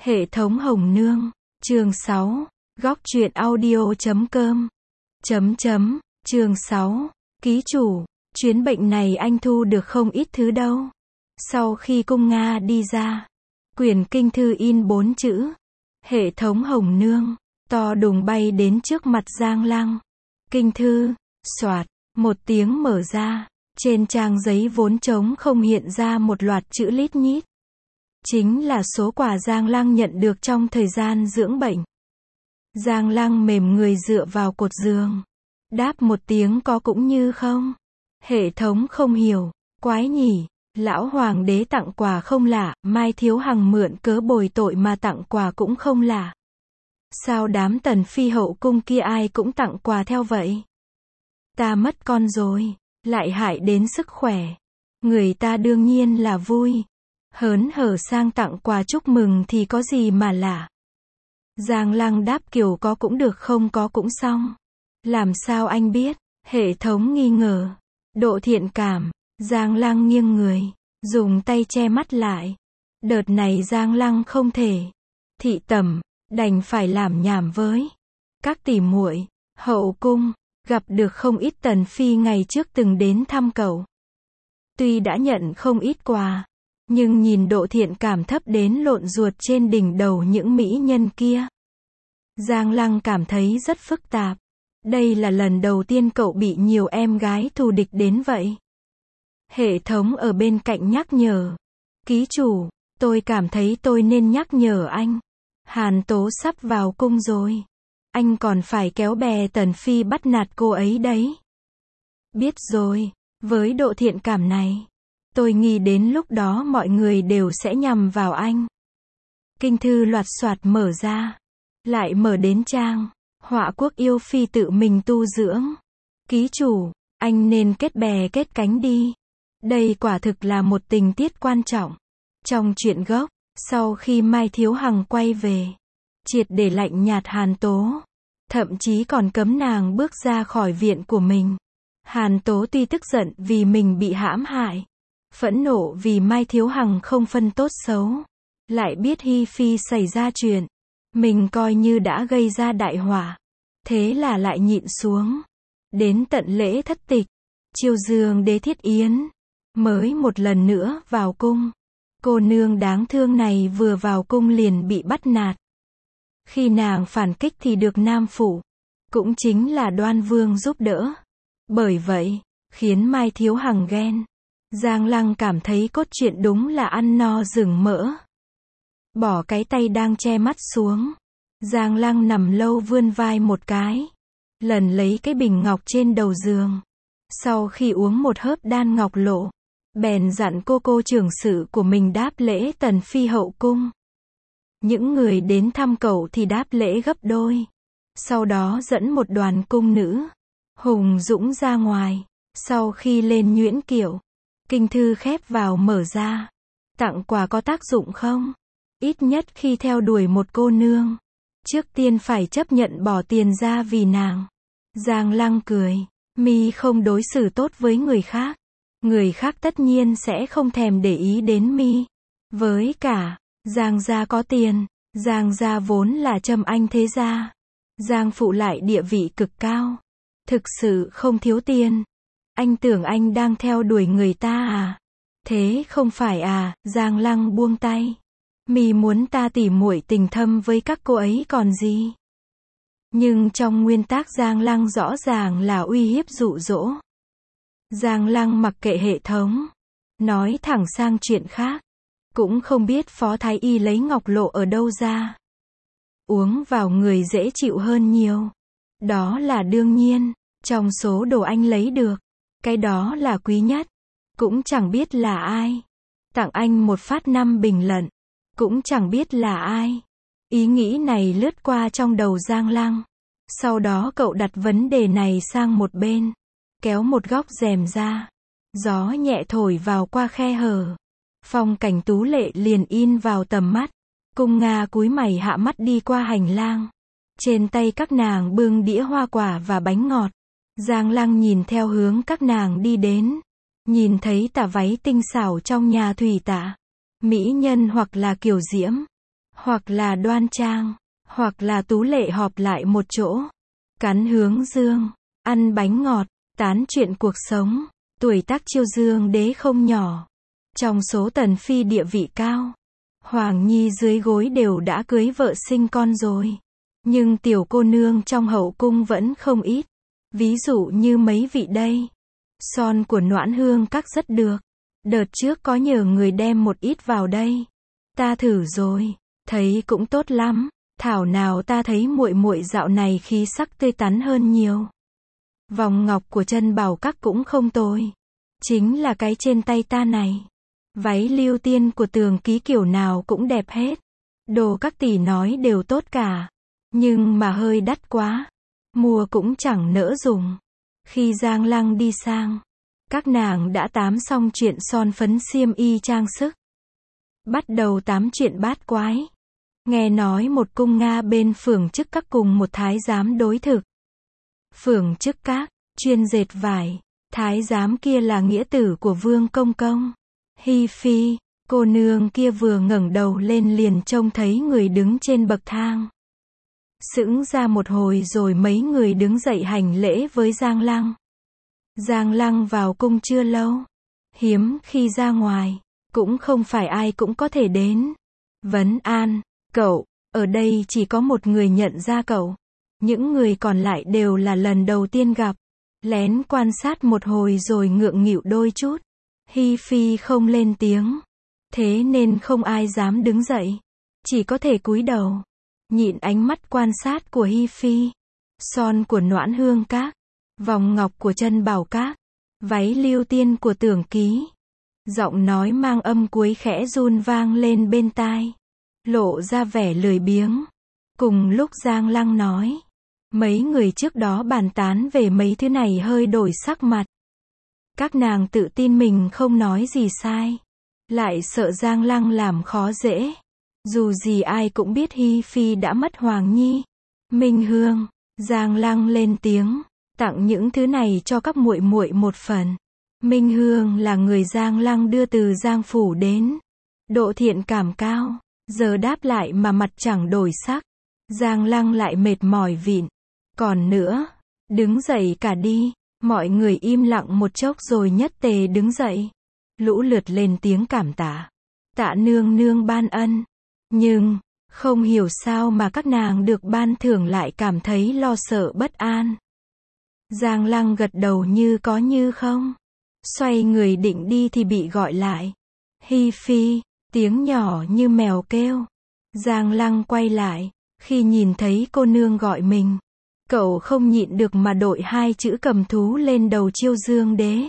Hệ thống Hồng Nương, chương 6, góc truyện audio.com, chương 6, ký chủ, chuyến bệnh này anh thu được không ít thứ đâu. Sau khi cung Nga đi ra, quyển kinh thư in 4 chữ, Hệ thống Hồng Nương, to đùng bay đến trước mặt Giang Lăng. Kinh thư, soạt, một tiếng mở ra, trên trang giấy vốn trống không hiện ra một loạt chữ lít nhít. Chính là số quà Giang Lăng nhận được trong thời gian dưỡng bệnh. Giang Lăng mềm người dựa vào cột giường, đáp một tiếng có cũng như không. Hệ thống không hiểu, quái nhỉ, lão hoàng đế tặng quà không lạ, Mai Thiếu Hằng mượn cớ bồi tội mà tặng quà cũng không lạ. Sao đám tần phi hậu cung kia ai cũng tặng quà theo vậy? Ta mất con rồi, lại hại đến sức khỏe. Người ta đương nhiên là vui, hớn hở sang tặng quà chúc mừng thì có gì mà lạ. Giang Lăng đáp kiểu có cũng được không có cũng xong. Làm sao anh biết? Hệ thống nghi ngờ. Độ thiện cảm. Giang Lăng nghiêng người, dùng tay che mắt lại. Đợt này Giang Lăng không thể thị tẩm, đành phải làm nhảm với các tỷ muội hậu cung. Gặp được không ít tần phi ngày trước từng đến thăm cậu. Tuy đã nhận không ít quà, nhưng nhìn độ thiện cảm thấp đến lộn ruột trên đỉnh đầu những mỹ nhân kia, Giang Lăng cảm thấy rất phức tạp. Đây là lần đầu tiên cậu bị nhiều em gái thù địch đến vậy. Hệ thống ở bên cạnh nhắc nhở. Ký chủ, tôi cảm thấy tôi nên nhắc nhở anh. Hàn Tố sắp vào cung rồi. Anh còn phải kéo bè tần phi bắt nạt cô ấy đấy. Biết rồi, với độ thiện cảm này, tôi nghĩ đến lúc đó mọi người đều sẽ nhằm vào anh. Kinh thư loạt soạt mở ra, lại mở đến trang Họa Quốc yêu phi tự mình tu dưỡng. Ký chủ, anh nên kết bè kết cánh đi. Đây quả thực là một tình tiết quan trọng trong truyện gốc. Sau khi Mai Thiếu Hằng quay về, triệt để lạnh nhạt Hàn Tố, thậm chí còn cấm nàng bước ra khỏi viện của mình. Hàn Tố tuy tức giận vì mình bị hãm hại, phẫn nộ vì Mai Thiếu Hằng không phân tốt xấu, lại biết Hi Phi xảy ra chuyện, mình coi như đã gây ra đại họa, thế là lại nhịn xuống. Đến tận lễ thất tịch, Chiêu Dương Đế Thiết Yến mới một lần nữa vào cung. Cô nương đáng thương này vừa vào cung liền bị bắt nạt. Khi nàng phản kích thì được Nam Phủ, cũng chính là Đoan Vương giúp đỡ. Bởi vậy, khiến Mai Thiếu Hằng ghen. Giang Lăng cảm thấy cốt truyện đúng là ăn no rừng mỡ. Bỏ cái tay đang che mắt xuống, Giang Lăng nằm lâu vươn vai một cái, lần lấy cái bình ngọc trên đầu giường. Sau khi uống một hớp đan ngọc lộ, bèn dặn cô trưởng sự của mình đáp lễ tần phi hậu cung. Những người đến thăm cậu thì đáp lễ gấp đôi. Sau đó dẫn một đoàn cung nữ hùng dũng ra ngoài. Sau khi lên nhuyễn kiệu, kinh thư khép vào mở ra. Tặng quà có tác dụng không? Ít nhất khi theo đuổi một cô nương, trước tiên phải chấp nhận bỏ tiền ra vì nàng. Giang Lăng cười. Mi không đối xử tốt với người khác, người khác tất nhiên sẽ không thèm để ý đến Mi. Với cả, Giang gia có tiền, Giang gia vốn là trâm anh thế gia. Giang phụ lại địa vị cực cao, thực sự không thiếu tiền. Anh tưởng anh đang theo đuổi người ta à? Thế không phải à? Giang Lăng buông tay. Mi muốn ta tỉ muội tình thâm với các cô ấy còn gì? Nhưng trong nguyên tác Giang Lăng rõ ràng là uy hiếp dụ dỗ. Giang Lăng mặc kệ hệ thống, nói thẳng sang chuyện khác. Cũng không biết Phó Thái Y lấy ngọc lộ ở đâu ra. Uống vào người dễ chịu hơn nhiều. Đó là đương nhiên, trong số đồ anh lấy được, cái đó là quý nhất. Cũng chẳng biết là ai. Tặng anh một phát 5 bình luận. Cũng chẳng biết là ai. Ý nghĩ này lướt qua trong đầu Giang Lăng. Sau đó cậu đặt vấn đề này sang một bên, kéo một góc rèm ra. Gió nhẹ thổi vào qua khe hở. Phong cảnh tú lệ liền in vào tầm mắt. Cung Nga cúi mày hạ mắt đi qua hành lang. Trên tay các nàng bưng đĩa hoa quả và bánh ngọt. Giang Lăng nhìn theo hướng các nàng đi đến. Nhìn thấy tà váy tinh xảo trong nhà thủy tạ. Mỹ nhân hoặc là kiều diễm, hoặc là đoan trang, hoặc là tú lệ họp lại một chỗ, cắn hướng dương, ăn bánh ngọt, tán chuyện cuộc sống. Tuổi tác Chiêu Dương đế không nhỏ. Trong số tần phi địa vị cao, Hoàng Nhi dưới gối đều đã cưới vợ sinh con rồi. Nhưng tiểu cô nương trong hậu cung vẫn không ít. Ví dụ như mấy vị đây. Son của Noãn Hương Các rất được. Đợt trước có nhờ người đem một ít vào đây. Ta thử rồi, thấy cũng tốt lắm. Thảo nào ta thấy muội muội dạo này khí sắc tươi tắn hơn nhiều. Vòng ngọc của Chân Bảo Các cũng không tồi. Chính là cái trên tay ta này. Váy Lưu Tiên của Tường Ký kiểu nào cũng đẹp hết. Đồ các tỷ nói đều tốt cả. Nhưng mà hơi đắt quá. Mua cũng chẳng nỡ dùng. Khi Giang Lăng đi sang, các nàng đã tám xong chuyện son phấn xiêm y trang sức. Bắt đầu tám chuyện bát quái. Nghe nói một cung Nga bên Phường Chức Các cùng một thái giám đối thực. Phường Chức Các, chuyên dệt vải. Thái giám kia là nghĩa tử của Vương Công Công. Hi Phi, cô nương kia vừa ngẩng đầu lên liền trông thấy người đứng trên bậc thang. Sững ra một hồi rồi mấy người đứng dậy hành lễ với Giang Lăng. Giang Lăng vào cung chưa lâu. Hiếm khi ra ngoài, cũng không phải ai cũng có thể đến. Vấn an, cậu, ở đây chỉ có một người nhận ra cậu. Những người còn lại đều là lần đầu tiên gặp. Lén quan sát một hồi rồi ngượng nghịu đôi chút. Hi Phi không lên tiếng. Thế nên không ai dám đứng dậy. Chỉ có thể cúi đầu. Nhịn ánh mắt quan sát của Hi Phi. Son của Noãn Hương Các. Vòng ngọc của Chân Bảo Các. Váy Lưu Tiên của Tưởng Ký. Giọng nói mang âm cuối khẽ run vang lên bên tai. Lộ ra vẻ lười biếng. Cùng lúc Giang Lăng nói. Mấy người trước đó bàn tán về mấy thứ này hơi đổi sắc mặt. Các nàng tự tin mình không nói gì sai. Lại sợ Giang Lăng làm khó dễ. Dù gì ai cũng biết Hi Phi đã mất Hoàng Nhi. Minh Hương, Giang Lăng lên tiếng, tặng những thứ này cho các muội muội một phần. Minh Hương là người Giang Lăng đưa từ Giang phủ đến. Độ thiện cảm cao, giờ đáp lại mà mặt chẳng đổi sắc. Giang Lăng lại mệt mỏi vịn. Còn nữa, đứng dậy cả đi. Mọi người im lặng một chốc rồi nhất tề đứng dậy. Lũ lượt lên tiếng cảm tạ. Tạ nương nương ban ân. Nhưng, không hiểu sao mà các nàng được ban thưởng lại cảm thấy lo sợ bất an. Giang Lăng gật đầu như có như không. Xoay người định đi thì bị gọi lại. Hi Phi, tiếng nhỏ như mèo kêu. Giang Lăng quay lại, khi nhìn thấy cô nương gọi mình. Cậu không nhịn được mà đội hai chữ cầm thú lên đầu Chiêu Dương đế.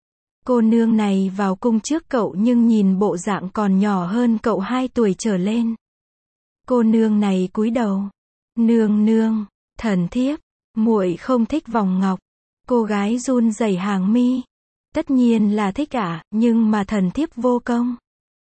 Cô nương này vào cung trước cậu nhưng nhìn bộ dạng còn nhỏ hơn cậu 2 tuổi trở lên. Cô nương này cúi đầu. Nương nương, thần thiếp, muội không thích vòng ngọc. Cô gái run rẩy hàng mi. Tất nhiên là thích ạ, nhưng mà thần thiếp vô công.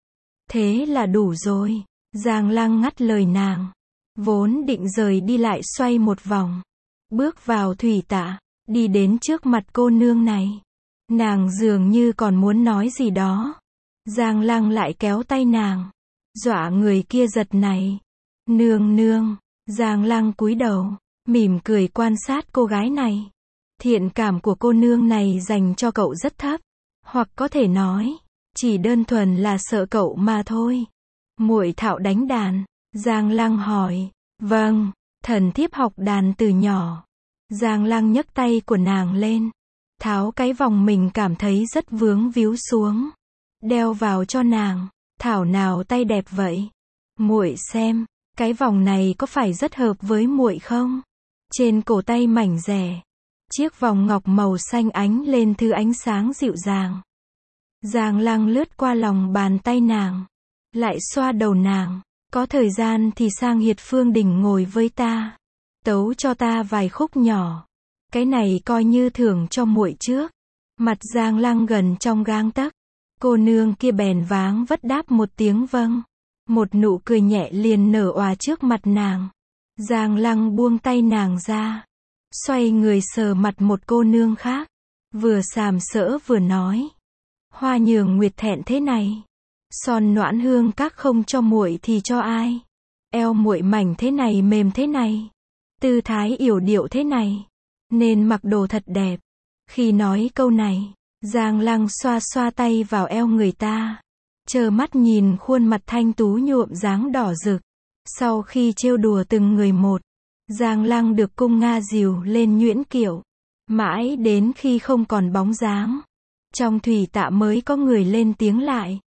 Thế là đủ rồi. Giang Lăng ngắt lời nàng. Vốn định rời đi lại xoay một vòng. Bước vào thủy tạ, đi đến trước mặt cô nương này. Nàng dường như còn muốn nói gì đó. Giang Lăng lại kéo tay nàng. Dọa người kia giật này. Nương nương, Giang Lăng cúi đầu, mỉm cười quan sát cô gái này. Thiện cảm của cô nương này dành cho cậu rất thấp. Hoặc có thể nói, chỉ đơn thuần là sợ cậu mà thôi. Muội thạo đánh đàn. Giang Lăng hỏi. Vâng, thần thiếp học đàn từ nhỏ. Giang Lăng nhấc tay của nàng lên. Tháo cái vòng mình cảm thấy rất vướng víu xuống. Đeo vào cho nàng. Thảo nào tay đẹp vậy. Muội xem, cái vòng này có phải rất hợp với muội không? Trên cổ tay mảnh dẻ. Chiếc vòng ngọc màu xanh ánh lên thứ ánh sáng dịu dàng. Giang Lăng lướt qua lòng bàn tay nàng. Lại xoa đầu nàng. Có thời gian thì sang Hiệt Phương Đình ngồi với ta. Tấu cho ta vài khúc nhỏ. Cái này coi như thưởng cho muội trước. Mặt Giang Lăng gần trong gang tấc. Cô nương kia bèn váng vất đáp một tiếng vâng. Một nụ cười nhẹ liền nở òa trước mặt nàng. Giang Lăng buông tay nàng ra. Xoay người sờ mặt một cô nương khác. Vừa sàm sỡ vừa nói. Hoa Nhường Nguyệt thẹn thế này. Son Noãn Hương Các không cho muội thì cho ai? eo muội mảnh thế này mềm thế này, tư thái yểu điệu thế này, nên mặc đồ thật đẹp. Khi nói câu này, Giang Lăng xoa xoa tay vào eo người ta, trơ mắt nhìn khuôn mặt thanh tú nhuộm dáng đỏ rực. Sau khi trêu đùa từng người một, Giang Lăng được cung nga dìu lên nhuyễn kiệu, mãi đến khi không còn bóng dáng, trong thủy tạ mới có người lên tiếng lại.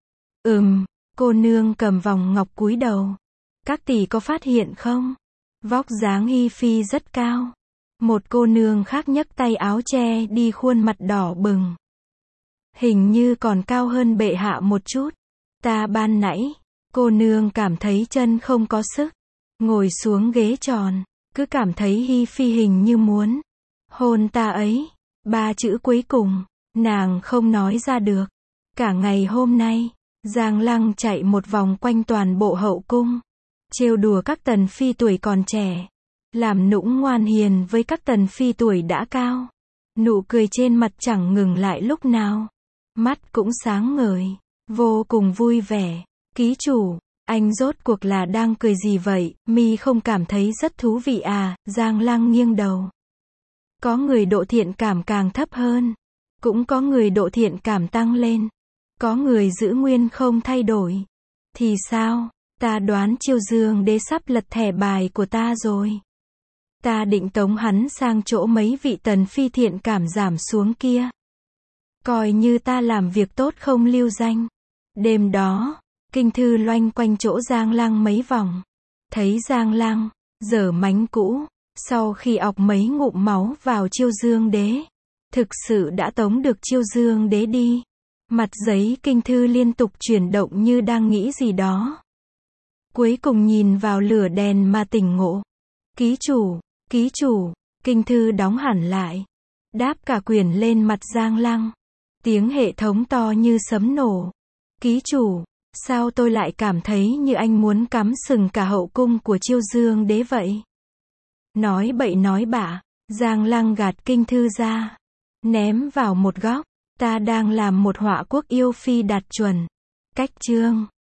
Cô nương cầm vòng ngọc cúi đầu. Các tỷ có phát hiện không? Vóc dáng Hi Phi rất cao. Một cô nương khác nhấc tay áo che đi khuôn mặt đỏ bừng. Hình như còn cao hơn bệ hạ một chút. Ta ban nãy, cô nương cảm thấy chân không có sức. Ngồi xuống ghế tròn, cứ cảm thấy Hi Phi hình như muốn hôn ta ấy. 3 chữ cuối cùng, nàng không nói ra được. Cả ngày hôm nay, Giang Lăng chạy một vòng quanh toàn bộ hậu cung, trêu đùa các tần phi tuổi còn trẻ, làm nũng ngoan hiền với các tần phi tuổi đã cao. Nụ cười trên mặt chẳng ngừng lại lúc nào, mắt cũng sáng ngời, vô cùng vui vẻ. Ký chủ, anh rốt cuộc là đang cười gì vậy, mi không cảm thấy rất thú vị à? Giang Lăng nghiêng đầu. Có người độ thiện cảm càng thấp hơn, cũng có người độ thiện cảm tăng lên, có người giữ nguyên không thay đổi. Thì sao? Ta đoán Chiêu Dương Đế sắp lật thẻ bài của ta rồi. Ta định tống hắn sang chỗ mấy vị tần phi thiện cảm giảm xuống kia. Coi như ta làm việc tốt không lưu danh. Đêm đó, Kinh Thư loanh quanh chỗ Giang Lăng mấy vòng. Thấy Giang Lăng, dở mánh cũ, sau khi ọc mấy ngụm máu vào Chiêu Dương Đế, thực sự đã tống được Chiêu Dương Đế đi. Mặt giấy Kinh Thư liên tục chuyển động như đang nghĩ gì đó. Cuối cùng nhìn vào lửa đèn mà tỉnh ngộ. Ký chủ, Kinh Thư đóng hẳn lại. Đáp cả quyển lên mặt Giang Lăng. Tiếng hệ thống to như sấm nổ. Ký chủ, sao tôi lại cảm thấy như anh muốn cắm sừng cả hậu cung của Chiêu Dương Đế vậy? Nói bậy nói bạ, Giang Lăng gạt Kinh Thư ra, ném vào một góc. Ta đang làm một họa quốc yêu phi đạt chuẩn. Cách chương